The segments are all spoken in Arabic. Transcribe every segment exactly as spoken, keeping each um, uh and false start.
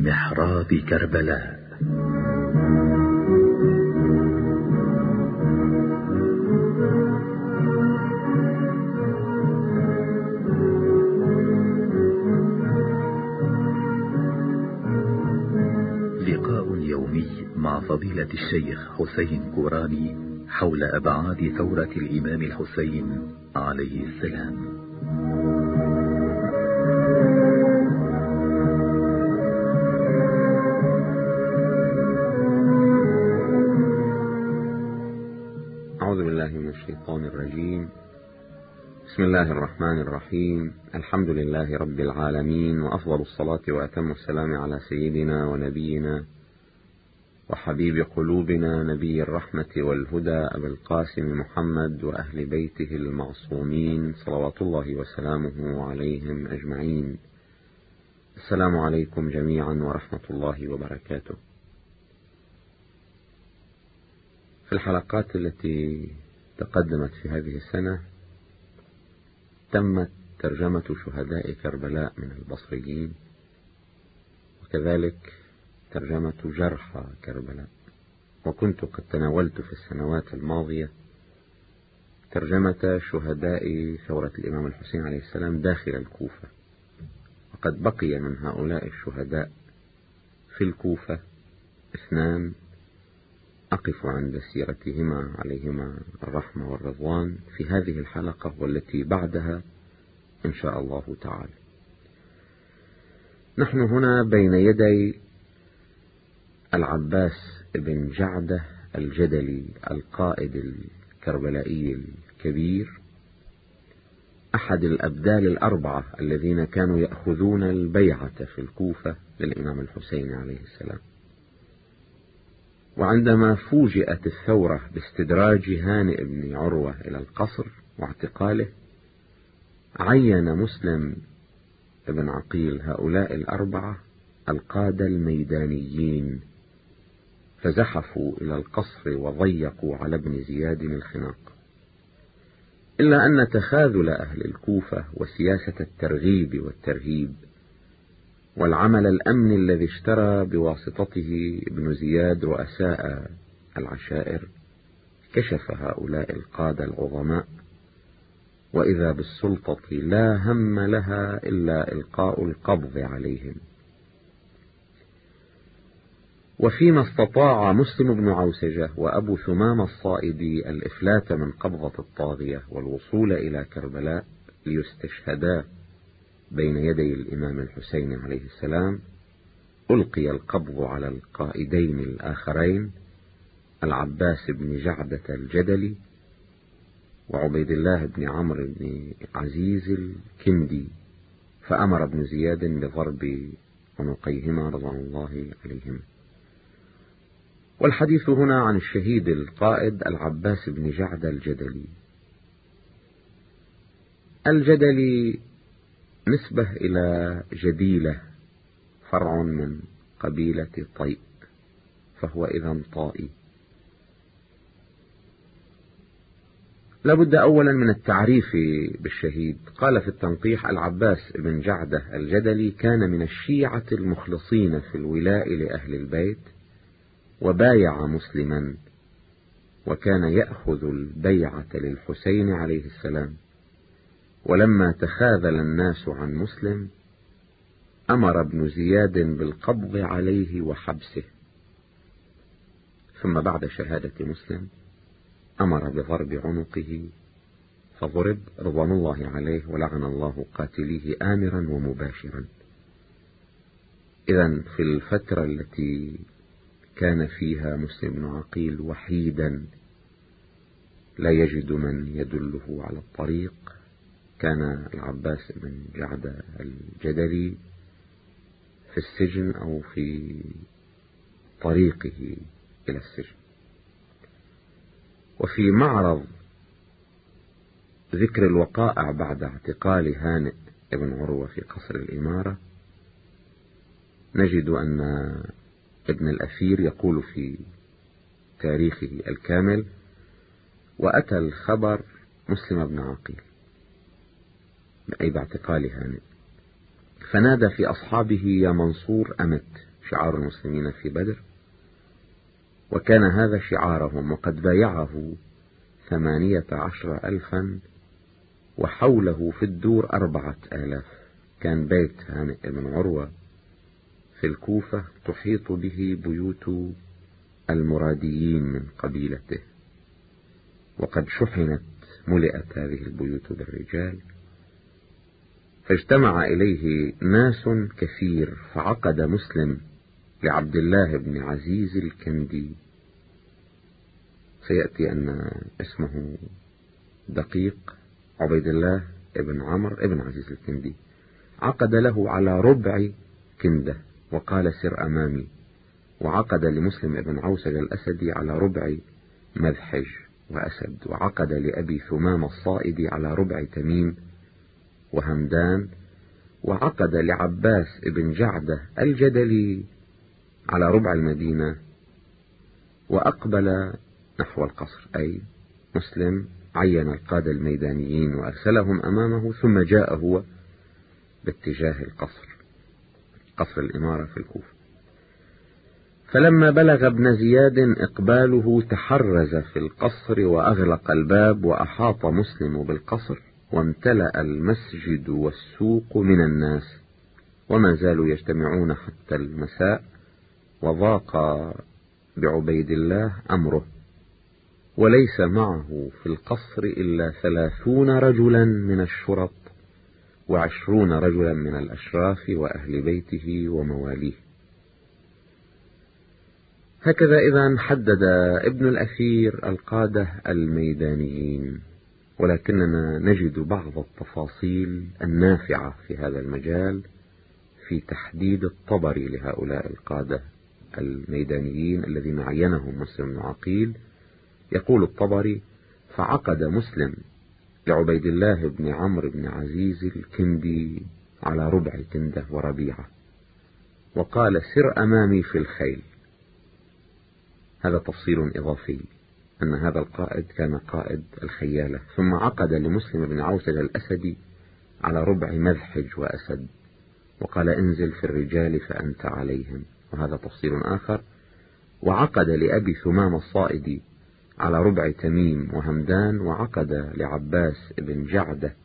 محراب كربلاء. لقاء يومي مع فضيلة الشيخ حسين كوراني حول أبعاد ثورة الإمام الحسين عليه السلام. أعوذ بالله من الشيطان الرجيم. بسم الله الرحمن الرحيم. الحمد لله رب العالمين، وأفضل الصلاة وأتم السلام على سيدنا ونبينا وحبيب قلوبنا نبي الرحمة والهدى أبي القاسم محمد وأهل بيته المعصومين صلوات الله وسلامه عليهم أجمعين. السلام عليكم جميعا ورحمة الله وبركاته. في الحلقات التي تقدمت في هذه السنة تمت ترجمة شهداء كربلاء من البصريين، وكذلك ترجمة جرحى كربلاء. وكنت قد تناولت في السنوات الماضية ترجمة شهداء ثورة الإمام الحسين عليه السلام داخل الكوفة، وقد بقي من هؤلاء الشهداء في الكوفة اثنان أقف عند سيرتهما عليهما الرحمة والرضوان في هذه الحلقة والتي بعدها إن شاء الله تعالى. نحن هنا بين يدي العباس بن جعدة الجدلي، القائد الكربلائي الكبير، أحد الأبدال الأربعة الذين كانوا يأخذون البيعة في الكوفة للإمام الحسين عليه السلام. وعندما فوجئت الثورة باستدراج هانئ بن عروة إلى القصر واعتقاله، عين مسلم بن عقيل هؤلاء الأربعة القادة الميدانيين، فزحفوا إلى القصر وضيقوا على ابن زياد الخناق. إلا أن تخاذل أهل الكوفة وسياسة الترغيب والترهيب والعمل الأمني الذي اشترى بواسطته ابن زياد رؤساء العشائر كشف هؤلاء القادة العظماء، وإذا بالسلطة لا هم لها إلا إلقاء القبض عليهم. وفيما استطاع مسلم بن عوسجة وأبو ثمام الصائدي الإفلات من قبضة الطاغية والوصول إلى كربلاء ليستشهدا بين يدي الإمام الحسين عليه السلام، ألقي القبض على القائدين الآخرين العباس بن جعدة الجدلي وعبيد الله بن عمرو بن عزيز الكندي، فأمر ابن زياد بضرب عنقيهما رضوان الله عليهم. والحديث هنا عن الشهيد القائد العباس بن جعدة الجدلي. الجدلي نسبة إلى جديلة، فرع من قبيلة طيء، فهو إذن طائي. لابد أولا من التعريف بالشهيد. قال في التنقيح: العباس بن جعدة الجدلي كان من الشيعة المخلصين في الولاء لأهل البيت، وبايع مسلما، وكان يأخذ البيعة للحسين عليه السلام. ولما تخاذل الناس عن مسلم أمر ابن زياد بالقبض عليه وحبسه، ثم بعد شهادة مسلم أمر بضرب عنقه فضرب رضوان الله عليه، ولعن الله قاتليه آمرا ومباشرا. إذن في الفترة التي كان فيها مسلم بن عقيل وحيدا لا يجد من يدله على الطريق، كان العباس بن جعدة الجدلي في السجن أو في طريقه إلى السجن. وفي معرض ذكر الوقائع بعد اعتقال هانئ بن عروة في قصر الإمارة نجد أن ابن الأثير يقول في تاريخه الكامل: وأتى الخبر مسلم بن عقيل، أي باعتقال هانئ، فنادى في أصحابه: يا منصور أمت، شعار المسلمين في بدر، وكان هذا شعارهم، وقد بايعه ثمانية عشر ألفا وحوله في الدور أربعة آلاف. كان بيت هانئ بن عروة في الكوفة تحيط به بيوت المراديين من قبيلته، وقد شحنت ملئت هذه البيوت بالرجال، فاجتمع إليه ناس كثير، فعقد مسلم لعبد الله بن عزيز الكندي، سيأتي أن اسمه دقيق عبيد الله بن عمرو بن عزيز الكندي، عقد له على ربع كندة وقال سر أمامي، وعقد لمسلم بن عوسج الأسدي على ربع مذحج وأسد، وعقد لأبي ثمام الصائدي على ربع تميم وهمدان، وعقد لعباس بن جعدة الجدلي على ربع المدينة، وأقبل نحو القصر. أي مسلم عين القادة الميدانيين وأرسلهم أمامه، ثم جاء هو باتجاه القصر، قصر الإمارة في الكوفة. فلما بلغ ابن زياد إقباله تحرز في القصر وأغلق الباب، وأحاط مسلم بالقصر، وامتلأ المسجد والسوق من الناس، وما زالوا يجتمعون حتى المساء، وضاق بعبيد الله أمره، وليس معه في القصر إلا ثلاثون رجلا من الشرط، وعشرون رجلا من الأشراف وأهل بيته ومواليه. هكذا إذا حدد ابن الأثير القادة الميدانيين، ولكننا نجد بعض التفاصيل النافعة في هذا المجال في تحديد الطبري لهؤلاء القادة الميدانيين الذين عينهم مسلم بن عقيل. يقول الطبري: فعقد مسلم لعبيد الله بن عمرو بن عزيز الكندي على ربع كندة وربيعة، وقال سر أمامي في الخيل. هذا تفصيل إضافي، أن هذا القائد كان قائد الخيالة. ثم عقد لمسلم بن عوسج الأسدي على ربع مذحج وأسد، وقال انزل في الرجال فأنت عليهم، وهذا تفصيل آخر. وعقد لأبي ثمام الصائدي على ربع تميم وهمدان، وعقد لعباس بن جعدة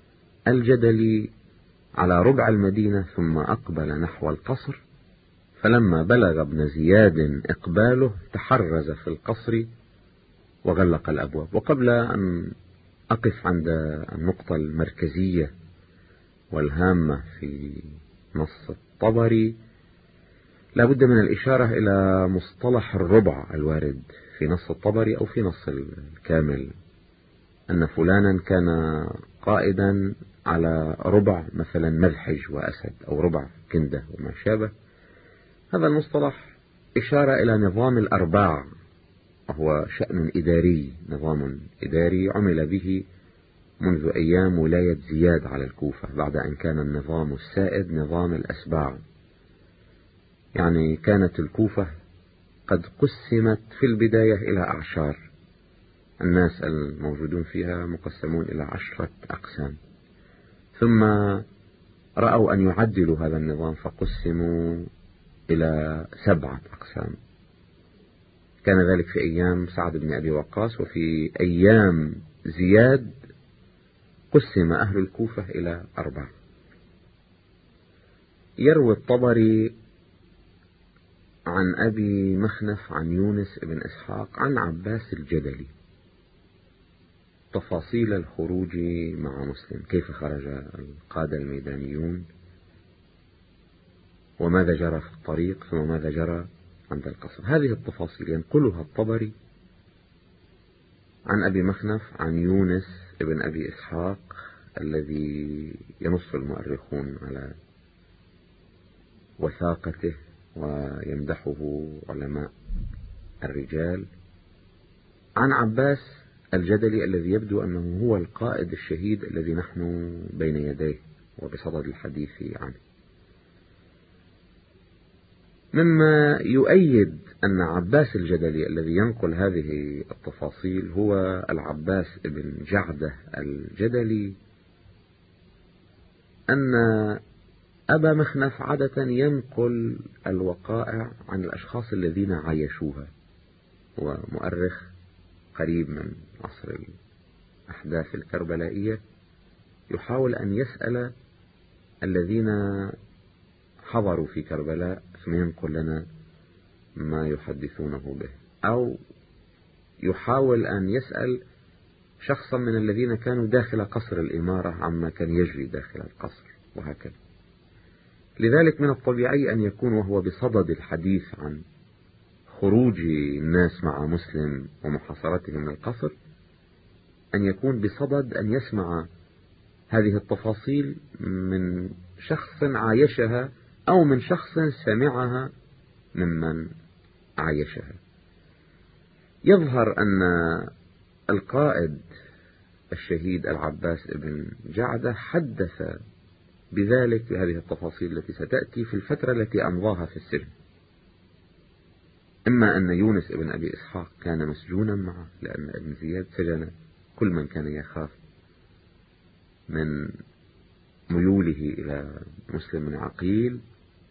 الجدلي على ربع المدينة، ثم أقبل نحو القصر. فلما بلغ ابن زياد إقباله تحرز في القصر وغلق الأبواب. وقبل أن أقف عند النقطة المركزية والهامة في نص الطبري، لا بد من الإشارة إلى مصطلح الربع الوارد في نص الطبري أو في نص الكامل، أن فلانا كان قائدا على ربع مثلا مذحج وأسد أو ربع كندة وما شابه. هذا المصطلح إشارة إلى نظام الأرباع، وهو شأن إداري، نظام إداري عمل به منذ أيام ولاية زياد على الكوفة، بعد أن كان النظام السائد نظام الأسباع. يعني كانت الكوفة قد قسمت في البداية إلى أعشار، الناس الموجودون فيها مقسمون إلى عشرة أقسام، ثم رأوا أن يعدلوا هذا النظام فقسموا إلى سبعة أقسام. كان ذلك في أيام سعد بن أبي وقاص، وفي أيام زياد قسم أهل الكوفة إلى أربعة. يروي الطبري عن أبي مخنف عن يونس بن إسحاق عن عباس الجدلي تفاصيل الخروج مع مسلم، كيف خرج القادة الميدانيون، وماذا جرى في الطريق، ثم ماذا جرى عند القصر. هذه التفاصيل ينقلها الطبري عن أبي مخنف عن يونس بن أبي إسحاق الذي ينص المؤرخون على وثاقته ويمدحه علماء الرجال، عن عباس الجدلي الذي يبدو أنه هو القائد الشهيد الذي نحن بين يديه وبصدد الحديث عنه. مما يؤيد أن عباس الجدلي الذي ينقل هذه التفاصيل هو العباس بن جعدة الجدلي، أن أبا مخنف عادة ينقل الوقائع عن الأشخاص الذين عايشوها، هو مؤرخ قريب من عصر الأحداث الكربلائية، يحاول أن يسأل الذين حضروا في كربلاء ثم ينقل لنا ما يحدثونه به، أو يحاول أن يسأل شخصا من الذين كانوا داخل قصر الإمارة عما كان يجري داخل القصر، وهكذا. لذلك من الطبيعي أن يكون وهو بصدد الحديث عن خروج الناس مع مسلم ومحاصرتهم من القصر أن يكون بصدد أن يسمع هذه التفاصيل من شخص عايشها أو من شخص سمعها ممن عايشها. يظهر أن القائد الشهيد العباس بن جعدة حدث بذلك بهذه التفاصيل التي ستأتي في الفترة التي أمضاها في السجن. إما أن يونس بن أبي إسحاق كان مسجونا معه، لأن ابن زياد سجن كل من كان يخاف من ميوله إلى مسلم بن عقيل،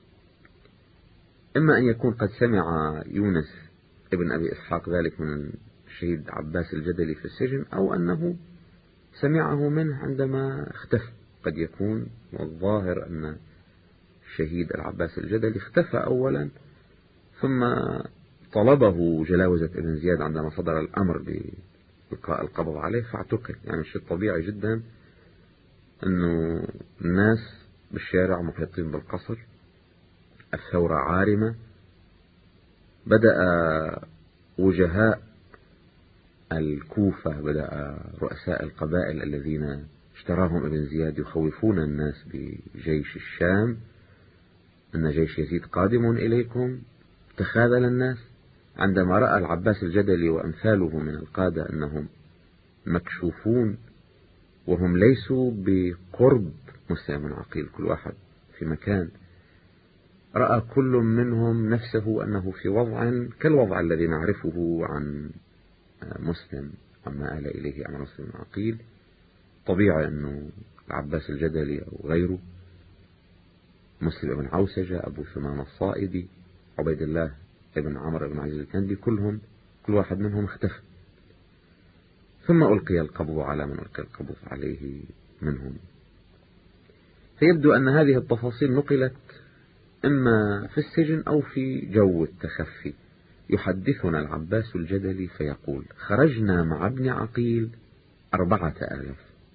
إما أن يكون قد سمع يونس ابن أبي إسحاق ذلك من الشهيد عباس الجدلي في السجن، أو أنه سمعه منه عندما اختفى. قد يكون، والظاهر أن الشهيد العباس الجدلي اختفى أولا، ثم طلبه جلاوزة ابن زياد عندما صدر الأمر بإلقاء القبض عليه فاعتقل. يعني الشيء طبيعي جدا أنه الناس بالشارع محيطين بالقصر، الثورة عارمة، بدأ وجهاء الكوفة، بدأ رؤساء القبائل الذين اشتراهم ابن زياد يخوفون الناس بجيش الشام أن جيش يزيد قادم إليكم. تخاذل الناس عندما رأى العباس الجدلي وأمثاله من القادة أنهم مكشوفون وهم ليسوا بقرب مسلم بن عقيل، كل واحد في مكان، رأى كل منهم نفسه أنه في وضع كالوضع الذي نعرفه عن مسلم عما آل إليه عن مسلم بن عقيل. طبيعي أنه العباس الجدلي أو غيره، مسلم بن عوسجة، أبو ثمامة الصائدي، عبيد الله بن عمرو بن عزيز الكندي، كلهم كل واحد منهم اختفى. ثم ألقي القبض على من ألقي القبض عليه منهم. فيبدو أن هذه التفاصيل نقلت إما في السجن أو في جو التخفي. يحدثنا العباس الجدلي فيقول: خرجنا مع ابن عقيل أربعة آلاف،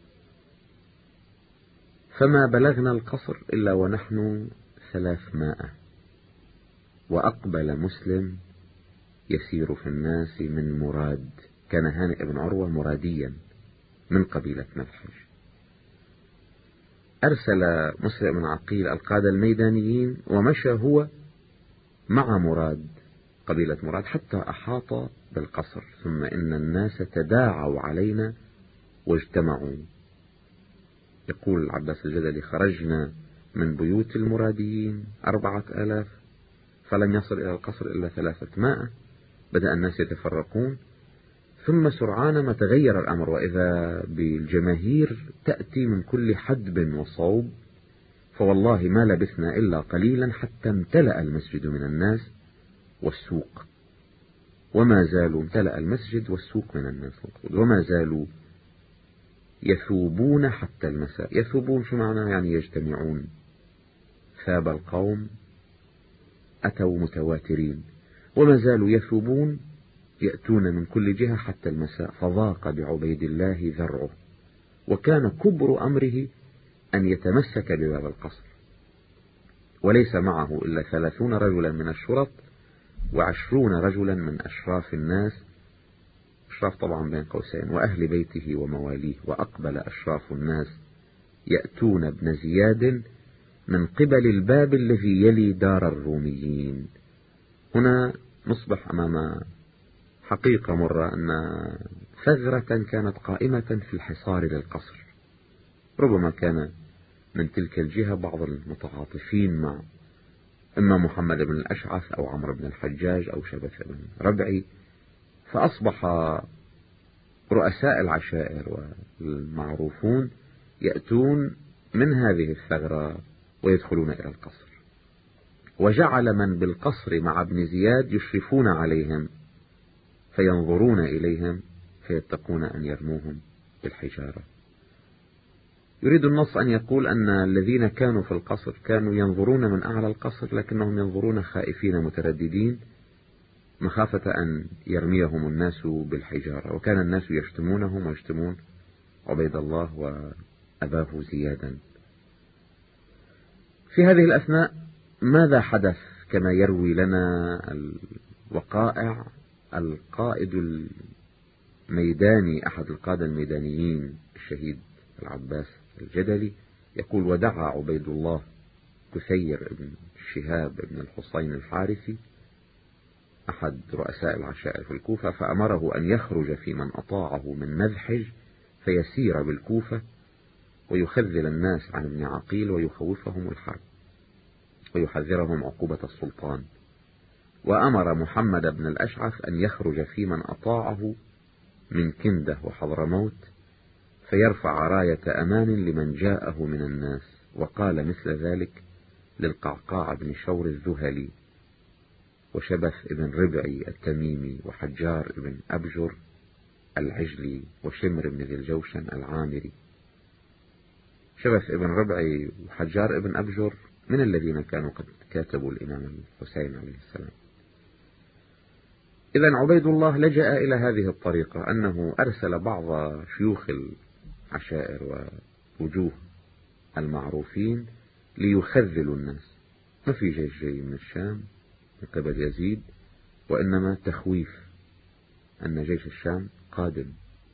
فما بلغنا القصر إلا ونحن ثلاثمائة، وأقبل مسلم يسير في الناس من مراد. كان هانئ بن عروة مراديا من قبيلة مذحج. أرسل مسلم بن عقيل القادة الميدانيين ومشى هو مع مراد، قبيلة مراد، حتى أحاط بالقصر. ثم إن الناس تداعوا علينا واجتمعوا. يقول العباس الجدلي: خرجنا من بيوت المراديين أربعة آلاف، فلم يصل إلى القصر إلا ثلاثمائة. بدأ الناس يتفرقون، ثم سرعان ما تغير الأمر، وإذا بالجماهير تأتي من كل حدب وصوب. فوالله ما لبثنا إلا قليلا حتى امتلأ المسجد من الناس والسوق، وما زالوا امتلأ المسجد والسوق من الناس، وما زالوا يثوبون حتى المساء. يثوبون شو معناه؟ يعني يجتمعون. ثاب القوم، أتوا متواترين، وما زالوا يثوبون، يأتون من كل جهة حتى المساء. فضاق بعبيد الله ذرعه، وكان كبر أمره أن يتمسك بباب القصر، وليس معه إلا ثلاثون رجلا من الشرط وعشرون رجلا من أشراف الناس، أشراف طبعا بين قوسين، وأهل بيته ومواليه. وأقبل أشراف الناس يأتون ابن زياد من قبل الباب الذي يلي دار الروميين. هنا نصبح أمام حقيقة مرة، أن ثغرة كانت قائمة في الحصار للقصر. ربما كان من تلك الجهة بعض المتعاطفين مع إما محمد بن الأشعث أو عمرو بن الحجاج أو شبث بن ربعي، فأصبح رؤساء العشائر والمعروفون يأتون من هذه الثغرة ويدخلون إلى القصر. وجعل من بالقصر مع ابن زياد يشرفون عليهم فينظرون إليهم فيتقون أن يرموهم بالحجارة. يريد النص أن يقول أن الذين كانوا في القصر كانوا ينظرون من أعلى القصر، لكنهم ينظرون خائفين مترددين مخافة أن يرميهم الناس بالحجارة، وكان الناس يشتمونهم ويشتمون عبيد الله وأباه زيادا. في هذه الأثناء ماذا حدث؟ كما يروي لنا الوقائع القائد الميداني أحد القادة الميدانيين الشهيد العباس الجدلي يقول: ودعا عبيد الله كثير بن شهاب بن الحصين الحارثي أحد رؤساء العشائر في الكوفة فأمره أن يخرج في من أطاعه من مذحج فيسير بالكوفة ويخذل الناس عن ابن عقيل ويخوفهم الحرب ويحذرهم عقوبة السلطان. وأمر محمد بن الأشعث أن يخرج في من أطاعه من كندة وحضرموت فيرفع راية أمان لمن جاءه من الناس. وقال مثل ذلك للقعقاع بن شور الذهلي وشبث بن ربعي التميمي وحجار بن أبجر العجلي وشمر بن ذي الجوشن العامري. شبث بن ربعي وحجار بن أبجر من الذين كانوا قد كاتبوا الإمام الحسين عليه السلام. إذن عبيد الله لجأ إلى هذه الطريقة، أنه أرسل بعض شيوخ العشائر ووجوه المعروفين ليخذلوا الناس. ما في جيش جاي من الشام من قبل يزيد، وإنما تخويف أن جيش الشام قادم،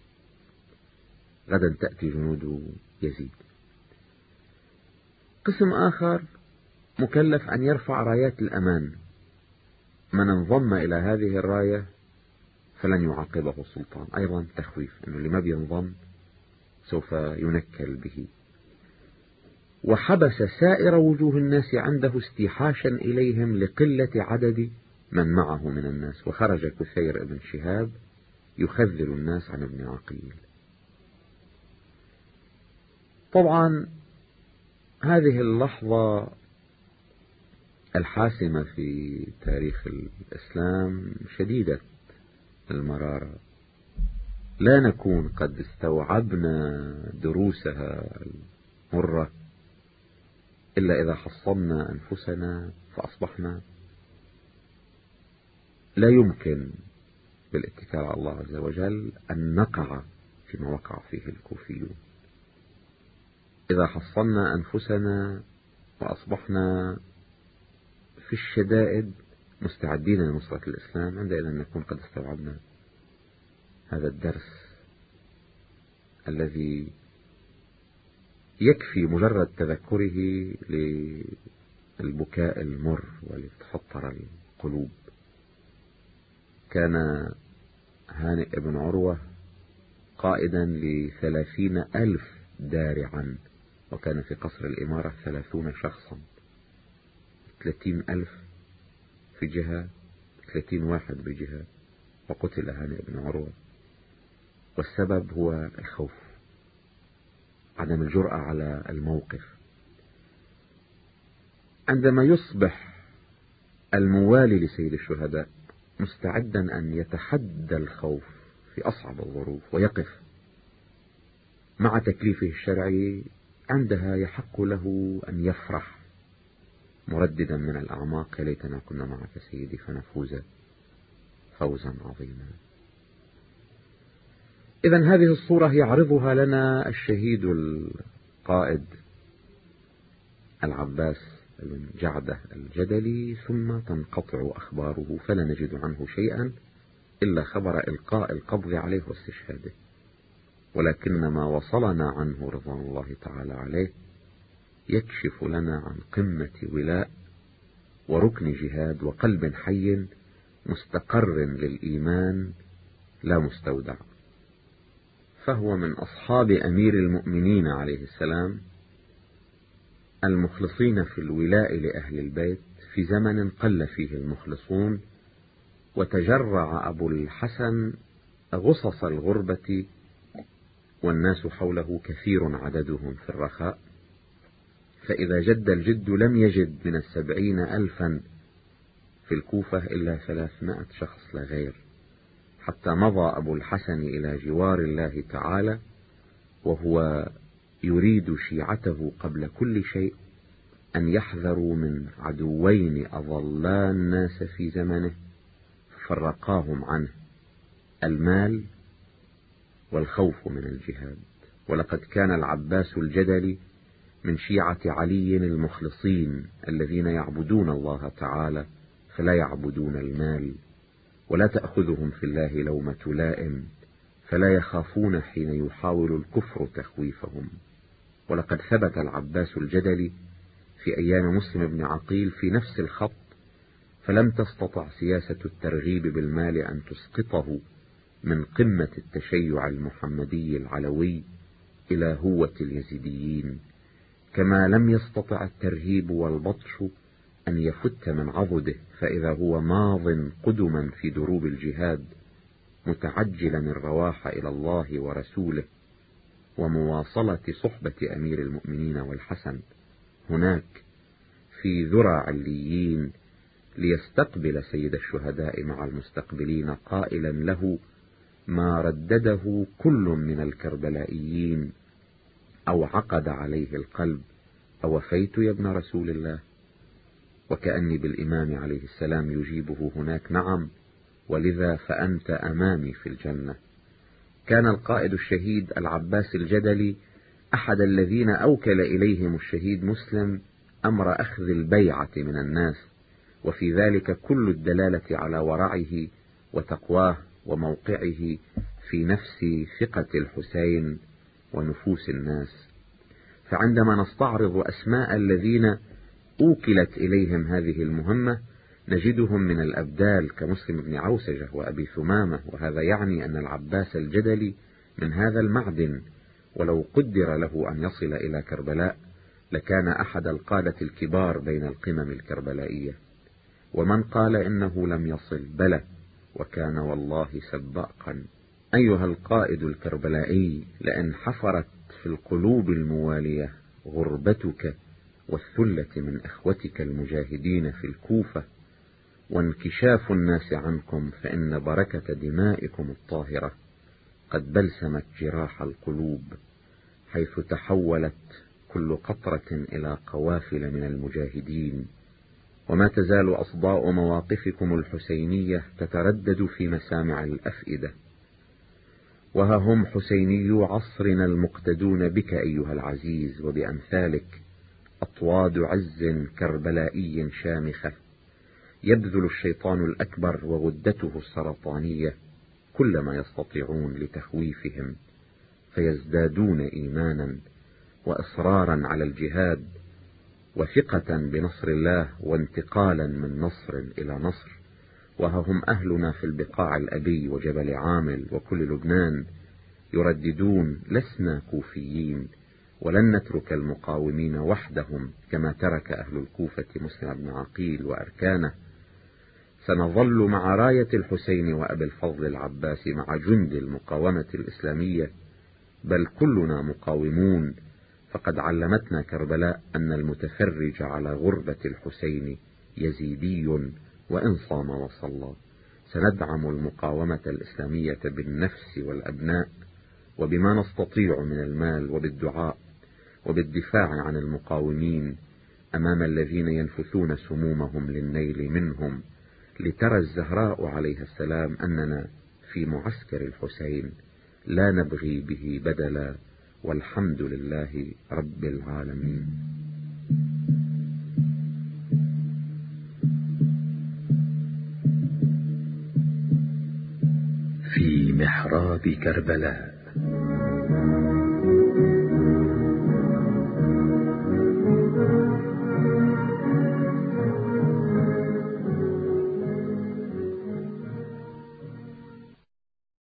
غدا تأتي جنود يزيد. قسم آخر مكلف أن يرفع رايات الأمان، من انضم إلى هذه الراية فلن يعاقبه السلطان، أيضا تخويف أنه اللي ما بينضم سوف ينكل به. وحبس سائر وجوه الناس عنده استيحاشا إليهم لقلة عدد من معه من الناس. وخرج كثير بن شهاب يخذل الناس عن ابن عقيل. طبعا هذه اللحظة الحاسمة في تاريخ الإسلام شديدة المرارة، لا نكون قد استوعبنا دروسها المرة إلا إذا حصلنا أنفسنا فأصبحنا لا يمكن بالاتكال على الله عز وجل أن نقع فيما وقع فيه الكوفيون. إذا حصلنا أنفسنا وأصبحنا في الشدائد مستعدين لنصرة الإسلام، عندئذ نكون قد استوعبنا هذا الدرس الذي يكفي مجرد تذكره للبكاء المر ولتفطر القلوب. كان هانئ بن عروة قائدا لثلاثين ألف دارعا، وكان في قصر الإمارة ثلاثون شخصا، ثلاثين ألف في جهة، ثلاثين واحد بجهة، وقتل هانئ بن عروة. والسبب هو الخوف، عدم الجرأة على الموقف. عندما يصبح الموالي لسيد الشهداء مستعدا أن يتحدى الخوف في أصعب الظروف ويقف مع تكليفه الشرعي، عندها يحق له أن يفرح مرددا من الأعماق: يا ليتنا كنا معك سيدي فنفوز فوزا عظيما. إذن هذه الصورة يعرضها لنا الشهيد القائد العباس بن جعدة الجدلي، ثم تنقطع أخباره فلا نجد عنه شيئا إلا خبر إلقاء القبض عليه واستشهاده. ولكن ما وصلنا عنه رضوان الله تعالى عليه يكشف لنا عن قمة ولاء وركن جهاد وقلب حي مستقر للإيمان لا مستودع. فهو من أصحاب أمير المؤمنين عليه السلام المخلصين في الولاء لأهل البيت في زمن قل فيه المخلصون، وتجرع أبو الحسن غصص الغربة والناس حوله كثير عددهم في الرخاء، في فإذا جد الجد لم يجد من السبعين ألفا في الكوفة إلا ثلاثمائة شخص لا غير، حتى مضى أبو الحسن إلى جوار الله تعالى وهو يريد شيعته قبل كل شيء أن يحذروا من عدوين أضلا الناس في زمنه فرقاهم عنه: المال والخوف من الجهاد. ولقد كان العباس الجدلي من شيعة علي المخلصين الذين يعبدون الله تعالى فلا يعبدون المال، ولا تأخذهم في الله لومة لائم، فلا يخافون حين يحاول الكفر تخويفهم. ولقد ثبت العباس الجدلي في أيام مسلم بن عقيل في نفس الخط، فلم تستطع سياسة الترغيب بالمال أن تسقطه من قمة التشيع المحمدي العلوي إلى هوة اليزيديين، كما لم يستطع الترهيب والبطش أن يفت من عضده، فإذا هو ماض قدما في دروب الجهاد متعجلا الرواح إلى الله ورسوله ومواصلة صحبة أمير المؤمنين والحسن هناك في ذرى عليين ليستقبل سيد الشهداء مع المستقبلين، قائلا له ما ردده كل من الكربلائيين أو عقد عليه القلب: أوفيت يا ابن رسول الله؟ وكأني بالإمام عليه السلام يجيبه هناك: نعم، ولذا فأنت أمامي في الجنة. كان القائد الشهيد العباس الجدلي أحد الذين أوكل إليهم الشهيد مسلم أمر أخذ البيعة من الناس، وفي ذلك كل الدلالة على ورعه وتقواه وموقعه في نفس ثقة الحسين ونفوس الناس. فعندما نستعرض أسماء الذين أوكلت إليهم هذه المهمة نجدهم من الأبدال كمسلم بن عوسجة وأبي ثمامة، وهذا يعني أن العباس الجدلي من هذا المعدن، ولو قدر له أن يصل إلى كربلاء لكان أحد القادة الكبار بين القمم الكربلائية. ومن قال إنه لم يصل، بلى، وكان والله سباقا. أيها القائد الكربلائي، لأن حفرت في القلوب الموالية غربتك والثلة من أخوتك المجاهدين في الكوفة وانكشاف الناس عنكم، فإن بركة دمائكم الطاهرة قد بلسمت جراح القلوب، حيث تحولت كل قطرة إلى قوافل من المجاهدين. وما تزال أصداء مواقفكم الحسينية تتردد في مسامع الأفئدة، وها هم حسيني عصرنا المقتدون بك أيها العزيز وبأمثالك، أطواد عز كربلائي شامخة، يبذل الشيطان الأكبر وغدته السرطانية كل ما يستطيعون لتخويفهم، فيزدادون إيمانا وإصرارا على الجهاد وثقة بنصر الله وانتقالا من نصر إلى نصر. وها هم أهلنا في البقاع الأبي وجبل عامل وكل لبنان يرددون: لسنا كوفيين ولن نترك المقاومين وحدهم كما ترك أهل الكوفة مسلم بن عقيل وأركانه، سنظل مع راية الحسين وأبي الفضل العباس مع جند المقاومة الإسلامية، بل كلنا مقاومون، فقد علمتنا كربلاء أن المتفرج على غربة الحسين يزيدي وإن صام وصلى. سندعم المقاومة الإسلامية بالنفس والأبناء وبما نستطيع من المال وبالدعاء وبالدفاع عن المقاومين أمام الذين ينفثون سمومهم للنيل منهم، لترى الزهراء عليها السلام أننا في معسكر الحسين لا نبغي به بدلا، والحمد لله رب العالمين. في محراب كربلاء